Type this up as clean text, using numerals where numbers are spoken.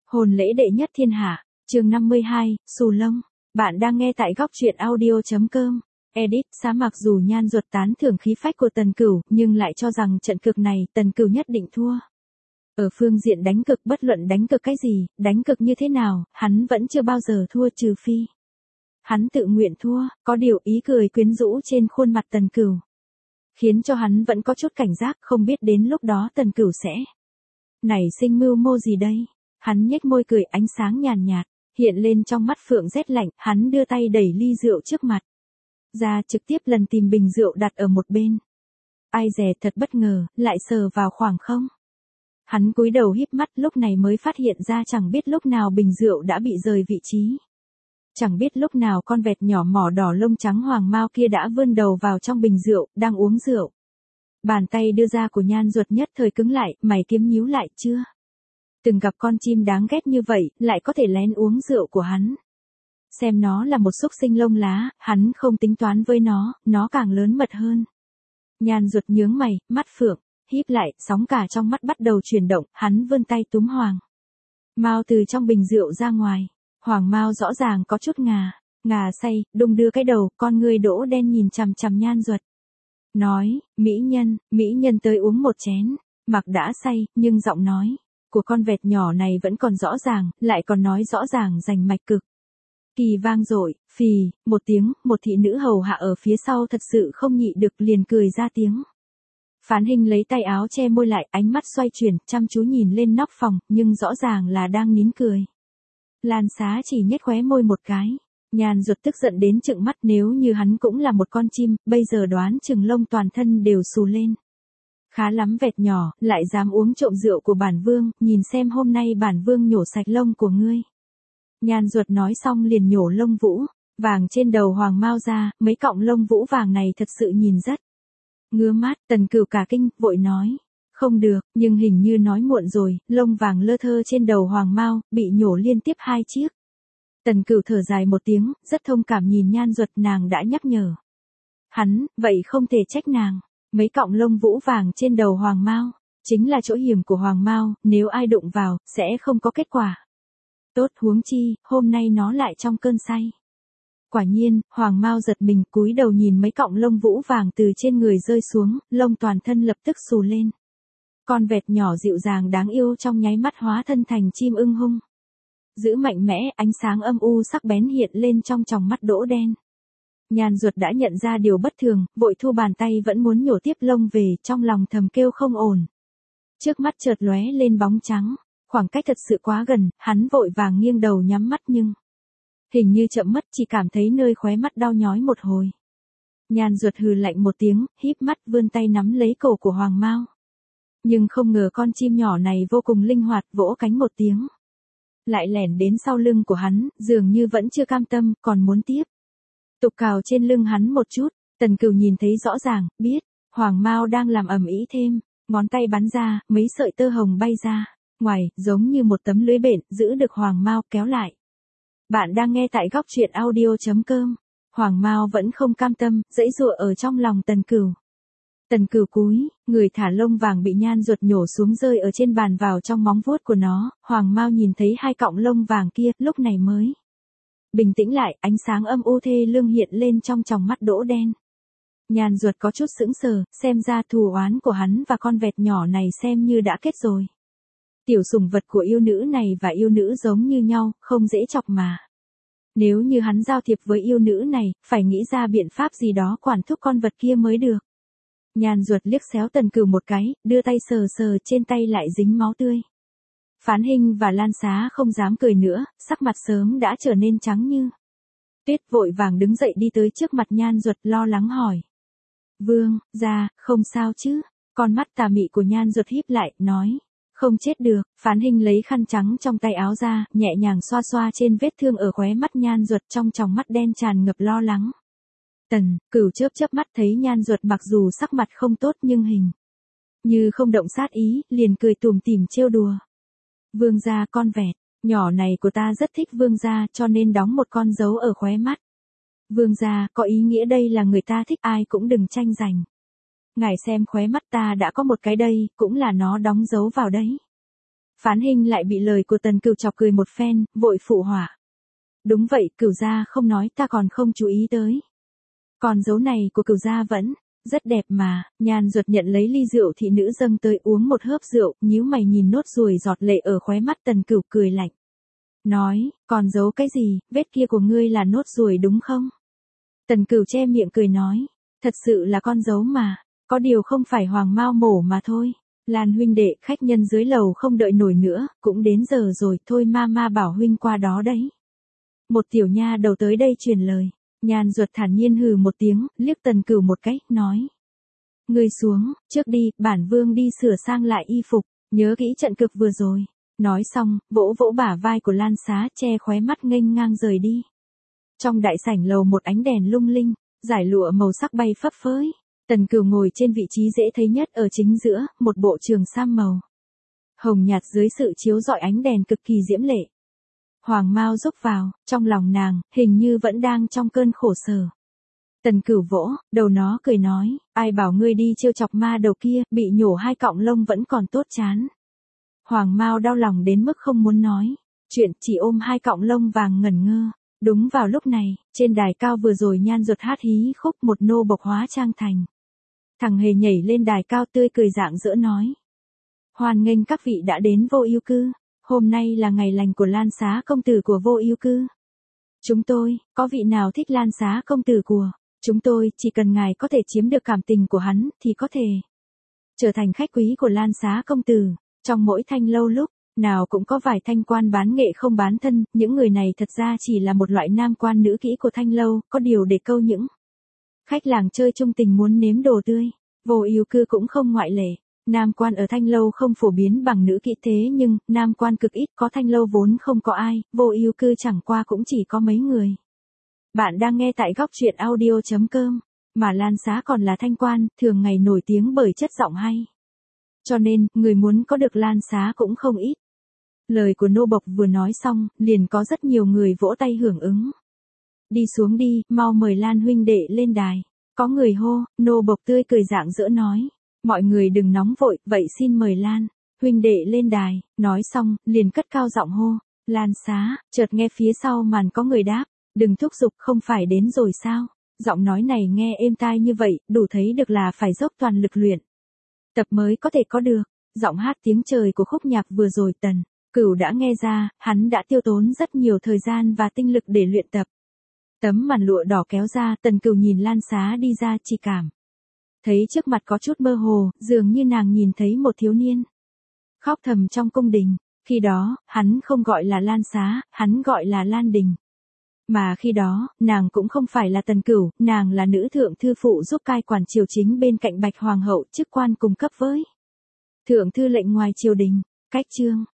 Hôn lễ đệ nhất thiên hạ, chương 52, xù lông. Bạn đang nghe tại góc truyện audio.com. Edit, Xá Mặc dù Nhan Duật tán thưởng khí phách của Tần Cửu, nhưng lại cho rằng trận cược này Tần Cửu nhất định thua. Ở phương diện đánh cược, bất luận đánh cược cái gì, đánh cược như thế nào, hắn vẫn chưa bao giờ thua, trừ phi hắn tự nguyện thua. Có điều ý cười quyến rũ trên khuôn mặt Tần Cửu khiến cho hắn vẫn có chút cảnh giác, không biết đến lúc đó Tần Cửu sẽ nảy sinh mưu mô gì đây. Hắn nhếch môi cười, ánh sáng nhàn nhạt hiện lên trong mắt phượng rét lạnh, hắn đưa tay đẩy ly rượu trước mặt ra, trực tiếp lần tìm bình rượu đặt ở một bên. Ai dè thật bất ngờ, lại sờ vào khoảng không. Hắn cúi đầu híp mắt, lúc này mới phát hiện ra chẳng biết lúc nào bình rượu đã bị rời vị trí. Chẳng biết lúc nào con vẹt nhỏ mỏ đỏ lông trắng hoàng mao kia đã vươn đầu vào trong bình rượu, đang uống rượu. Bàn tay đưa ra của Nhan Duật nhất thời cứng lại, mày kiếm nhíu lại, chưa từng gặp con chim đáng ghét như vậy, lại có thể lén uống rượu của hắn. Xem nó là một xúc sinh lông lá, hắn không tính toán với nó càng lớn mật hơn. Nhan Duật nhướng mày, mắt phượng híp lại, sóng cả trong mắt bắt đầu chuyển động, hắn vươn tay túm hoàng mao từ trong bình rượu ra ngoài. Hoàng mao rõ ràng có chút ngà say, đung đưa cái đầu, con ngươi đỗ đen nhìn chằm chằm Nhan Duật. Nói, mỹ nhân tới uống một chén. Mặc đã say, nhưng giọng nói của con vẹt nhỏ này vẫn còn rõ ràng, lại còn nói rõ ràng rành mạch cực kỳ vang dội. Phì một tiếng, một thị nữ hầu hạ ở phía sau thật sự không nhịn được liền cười ra tiếng. Phán Hinh lấy tay áo che môi lại, ánh mắt xoay chuyển, chăm chú nhìn lên nóc phòng, nhưng rõ ràng là đang nín cười. Lan Xá chỉ nhếch khóe môi một cái. Nhan Duật tức giận đến trừng mắt, nếu như hắn cũng là một con chim, bây giờ đoán chừng lông toàn thân đều xù lên. Khá lắm vẹt nhỏ, lại dám uống trộm rượu của bản vương, nhìn xem hôm nay bản vương nhổ sạch lông của ngươi. Nhan Duật nói xong liền nhổ lông vũ vàng trên đầu hoàng mao ra, mấy cọng lông vũ vàng này thật sự nhìn rất ngứa mắt. Tần Cửu cả kinh, vội nói, không được, nhưng hình như nói muộn rồi, lông vàng lơ thơ trên đầu hoàng mao, bị nhổ liên tiếp 2 chiếc. Tần Cửu thở dài một tiếng, rất thông cảm nhìn Nhan Duật, nàng đã nhắc nhở hắn, vậy không thể trách nàng. Mấy cọng lông vũ vàng trên đầu hoàng mao chính là chỗ hiểm của hoàng mao, nếu ai đụng vào, sẽ không có kết quả tốt, huống chi, hôm nay nó lại trong cơn say. Quả nhiên, hoàng mao giật mình, cúi đầu nhìn mấy cọng lông vũ vàng từ trên người rơi xuống, lông toàn thân lập tức xù lên. Con vẹt nhỏ dịu dàng đáng yêu trong nháy mắt hóa thân thành chim ưng hung dữ mạnh mẽ, ánh sáng âm u sắc bén hiện lên trong tròng mắt đỗ đen. Nhan Duật đã nhận ra điều bất thường, vội thu bàn tay vẫn muốn nhổ tiếp lông về, trong lòng thầm kêu không ổn. Trước mắt chợt lóe lên bóng trắng, khoảng cách thật sự quá gần, hắn vội vàng nghiêng đầu nhắm mắt nhưng hình như chậm mất, chỉ cảm thấy nơi khóe mắt đau nhói một hồi. Nhan Duật hừ lạnh một tiếng, híp mắt vươn tay nắm lấy cổ của hoàng mao. Nhưng không ngờ con chim nhỏ này vô cùng linh hoạt, vỗ cánh một tiếng lại lẻn đến sau lưng của hắn, dường như vẫn chưa cam tâm, còn muốn tiếp tục cào trên lưng hắn một chút. Tần Cửu nhìn thấy rõ ràng, biết hoàng mao đang làm ầm ĩ thêm, ngón tay bắn ra, mấy sợi tơ hồng bay ra ngoài, giống như một tấm lưới bện, giữ được hoàng mao kéo lại. Bạn đang nghe tại góc truyện audio.com. Hoàng mao vẫn không cam tâm, giãy giụa ở trong lòng Tần Cửu. Tần Cửu cúi người thả lông vàng bị Nhan Duật nhổ xuống rơi ở trên bàn vào trong móng vuốt của nó. Hoàng mao nhìn thấy 2 cọng lông vàng kia, lúc này mới bình tĩnh lại, ánh sáng âm u thê lương hiện lên trong tròng mắt đỗ đen. Nhan Duật có chút sững sờ, xem ra thù oán của hắn và con vẹt nhỏ này xem như đã kết rồi. Tiểu sủng vật của yêu nữ này và yêu nữ giống như nhau, không dễ chọc mà. Nếu như hắn giao thiệp với yêu nữ này, phải nghĩ ra biện pháp gì đó quản thúc con vật kia mới được. Nhan Duật liếc xéo Tần Cửu một cái, đưa tay sờ sờ trên tay lại dính máu tươi. Phán Hinh và Lan Xá không dám cười nữa, sắc mặt sớm đã trở nên trắng như tuyết, vội vàng đứng dậy đi tới trước mặt Nhan Duật, lo lắng hỏi. Vương gia, không sao chứ? Con mắt tà mị của Nhan Duật híp lại, nói. Không chết được. Phán Hinh lấy khăn trắng trong tay áo ra, nhẹ nhàng xoa xoa trên vết thương ở khóe mắt Nhan Duật, trong tròng mắt đen tràn ngập lo lắng. Tần Cửu chớp mắt thấy Nhan Duật mặc dù sắc mặt không tốt nhưng hình như không động sát ý, liền cười tủm tỉm trêu đùa. Vương gia, con vẹt nhỏ này của ta rất thích vương gia, cho nên đóng một con dấu ở khóe mắt. Vương gia, có ý nghĩa đây là người ta thích, ai cũng đừng tranh giành. Ngài xem khóe mắt ta đã có một cái đây, cũng là nó đóng dấu vào đấy. Phán Hinh lại bị lời của Tần Cửu chọc cười một phen, vội phụ họa. Đúng vậy, Cửu gia không nói ta còn không chú ý tới. Còn dấu này của Cửu gia vẫn rất đẹp mà. Nhan Duật nhận lấy ly rượu thị nữ dâng tới uống một hớp rượu, nhíu mày nhìn nốt ruồi giọt lệ ở khóe mắt Tần Cửu cười lạnh. Nói, còn giấu cái gì, vết kia của ngươi là nốt ruồi đúng không? Tần Cửu che miệng cười nói, thật sự là con dấu mà, có điều không phải hoàng mao mổ mà thôi. Lan huynh đệ, khách nhân dưới lầu không đợi nổi nữa, cũng đến giờ rồi, thôi ma bảo huynh qua đó đấy. Một tiểu nha đầu tới đây truyền lời. Nhan Duật thản nhiên hừ một tiếng, liếc Tần Cửu một cái, nói. Ngươi xuống, trước đi, bản vương đi sửa sang lại y phục, nhớ kỹ trận cực vừa rồi. Nói xong, vỗ vỗ bả vai của Lan Xá, che khóe mắt nghênh ngang rời đi. Trong đại sảnh lầu một ánh đèn lung linh, giải lụa màu sắc bay phấp phới. Tần Cửu ngồi trên vị trí dễ thấy nhất ở chính giữa, một bộ trường sam màu hồng nhạt dưới sự chiếu rọi ánh đèn cực kỳ diễm lệ. Hoàng Mao rúc vào, trong lòng nàng, hình như vẫn đang trong cơn khổ sở. Tần Cửu vỗ, đầu nó cười nói, ai bảo ngươi đi trêu chọc ma đầu kia, bị nhổ 2 cọng lông vẫn còn tốt chán. Hoàng Mao đau lòng đến mức không muốn nói, chuyện chỉ ôm 2 cọng lông vàng ngẩn ngơ. Đúng vào lúc này, trên đài cao vừa rồi Nhan Duật hát hí khúc một nô bộc hóa trang thành. Thằng hề nhảy lên đài cao tươi cười rạng rỡ nói. Hoan nghênh các vị đã đến Vô Ưu Cư, hôm nay là ngày lành của Lan Xá công tử của Vô Ưu Cư. Chúng tôi, có vị nào thích Lan Xá công tử của chúng tôi, chỉ cần ngài có thể chiếm được cảm tình của hắn, thì có thể trở thành khách quý của Lan Xá công tử. Trong mỗi thanh lâu lúc nào cũng có vài thanh quan bán nghệ không bán thân, những người này thật ra chỉ là một loại nam quan nữ kỹ của thanh lâu, có điều để câu những khách làng chơi chung tình muốn nếm đồ tươi. Vô Ưu Cư cũng không ngoại lệ. Nam quan ở thanh lâu không phổ biến bằng nữ kỹ thế nhưng, nam quan cực ít, có thanh lâu vốn không có ai, Vô Ưu Cư chẳng qua cũng chỉ có mấy người. Bạn đang nghe tại góc truyện audio.com, mà Lan Xá còn là thanh quan, thường ngày nổi tiếng bởi chất giọng hay. Cho nên, người muốn có được Lan Xá cũng không ít. Lời của nô bộc vừa nói xong, liền có rất nhiều người vỗ tay hưởng ứng. Đi xuống đi, mau mời Lan huynh đệ lên đài. Có người hô, nô bộc tươi cười rạng rỡ nói. Mọi người đừng nóng vội, vậy xin mời Lan huynh đệ lên đài. Nói xong, liền cất cao giọng hô. Lan Xá, chợt nghe phía sau màn có người đáp. Đừng thúc giục, không phải đến rồi sao? Giọng nói này nghe êm tai như vậy, đủ thấy được là phải dốc toàn lực luyện tập mới có thể có được. Giọng hát tiếng trời của khúc nhạc vừa rồi Tần Cửu đã nghe ra, hắn đã tiêu tốn rất nhiều thời gian và tinh lực để luyện tập. Tấm màn lụa đỏ kéo ra, Tần Cửu nhìn Lan Xá đi ra chỉ cảm thấy trước mặt có chút mơ hồ, dường như nàng nhìn thấy một thiếu niên khóc thầm trong cung đình. Khi đó, hắn không gọi là Lan Xá, hắn gọi là Lan Đình. Mà khi đó, nàng cũng không phải là Tần Cửu, nàng là nữ thượng thư phụ giúp cai quản triều chính bên cạnh Bạch Hoàng hậu, chức quan cùng cấp với thượng thư lệnh ngoài triều đình. Cách chương